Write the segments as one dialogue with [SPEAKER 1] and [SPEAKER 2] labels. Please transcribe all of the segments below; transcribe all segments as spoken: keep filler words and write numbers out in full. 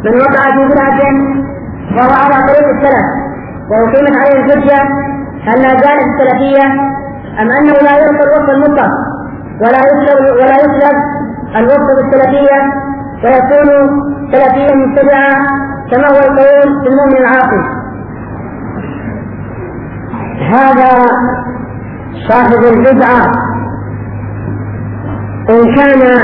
[SPEAKER 1] من وقع في بدعة وهو على طريق السلف وأقيمت عليه الحجة هل لا زالت السلفية أم أنه لا يعطى الوصف المطلق ولا يسلب ولا يسلب الوصف بالسلفية ويكون سلفيا مبتدعا كما هو القول في المؤمن العاقل؟
[SPEAKER 2] هذا صاحب البدعة إن كان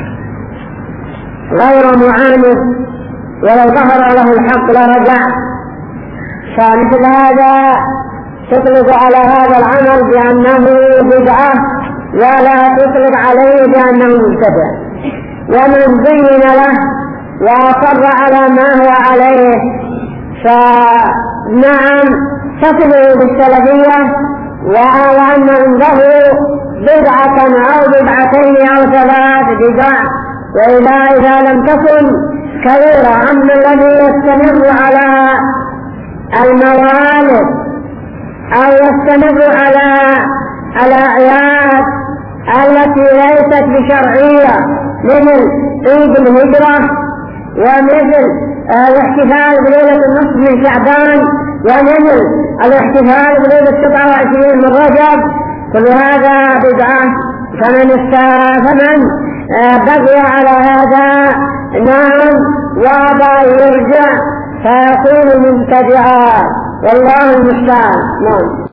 [SPEAKER 2] غير معاند ولو ظهر له الحق لرجع، فمثل هذا تطلق على هذا العمل بأنه بدعة ولا تطلق عليه بأنه مبتدع. ومن زين له وأصر على ما هو عليه فنعم تصله بالسلفية، وأن عنده بدعة أو بدعتين أو ثلاث بدع، وإذا إذا لم تكن كبيرة. أما الذي يستمر على الموالد أو يستمر على الأعياد التي ليست بشرعية مثل عيد الهجرة ومثل الاحتفال بليلة النصف من شعبان ومثل الاحتفال بليلة تسعة وعشرين من رجب، كل هذا بدعة. فمن فمن بقي على هذا نعم وأبى يرجع فيكون مبتدعا، والله المستعان. نعم.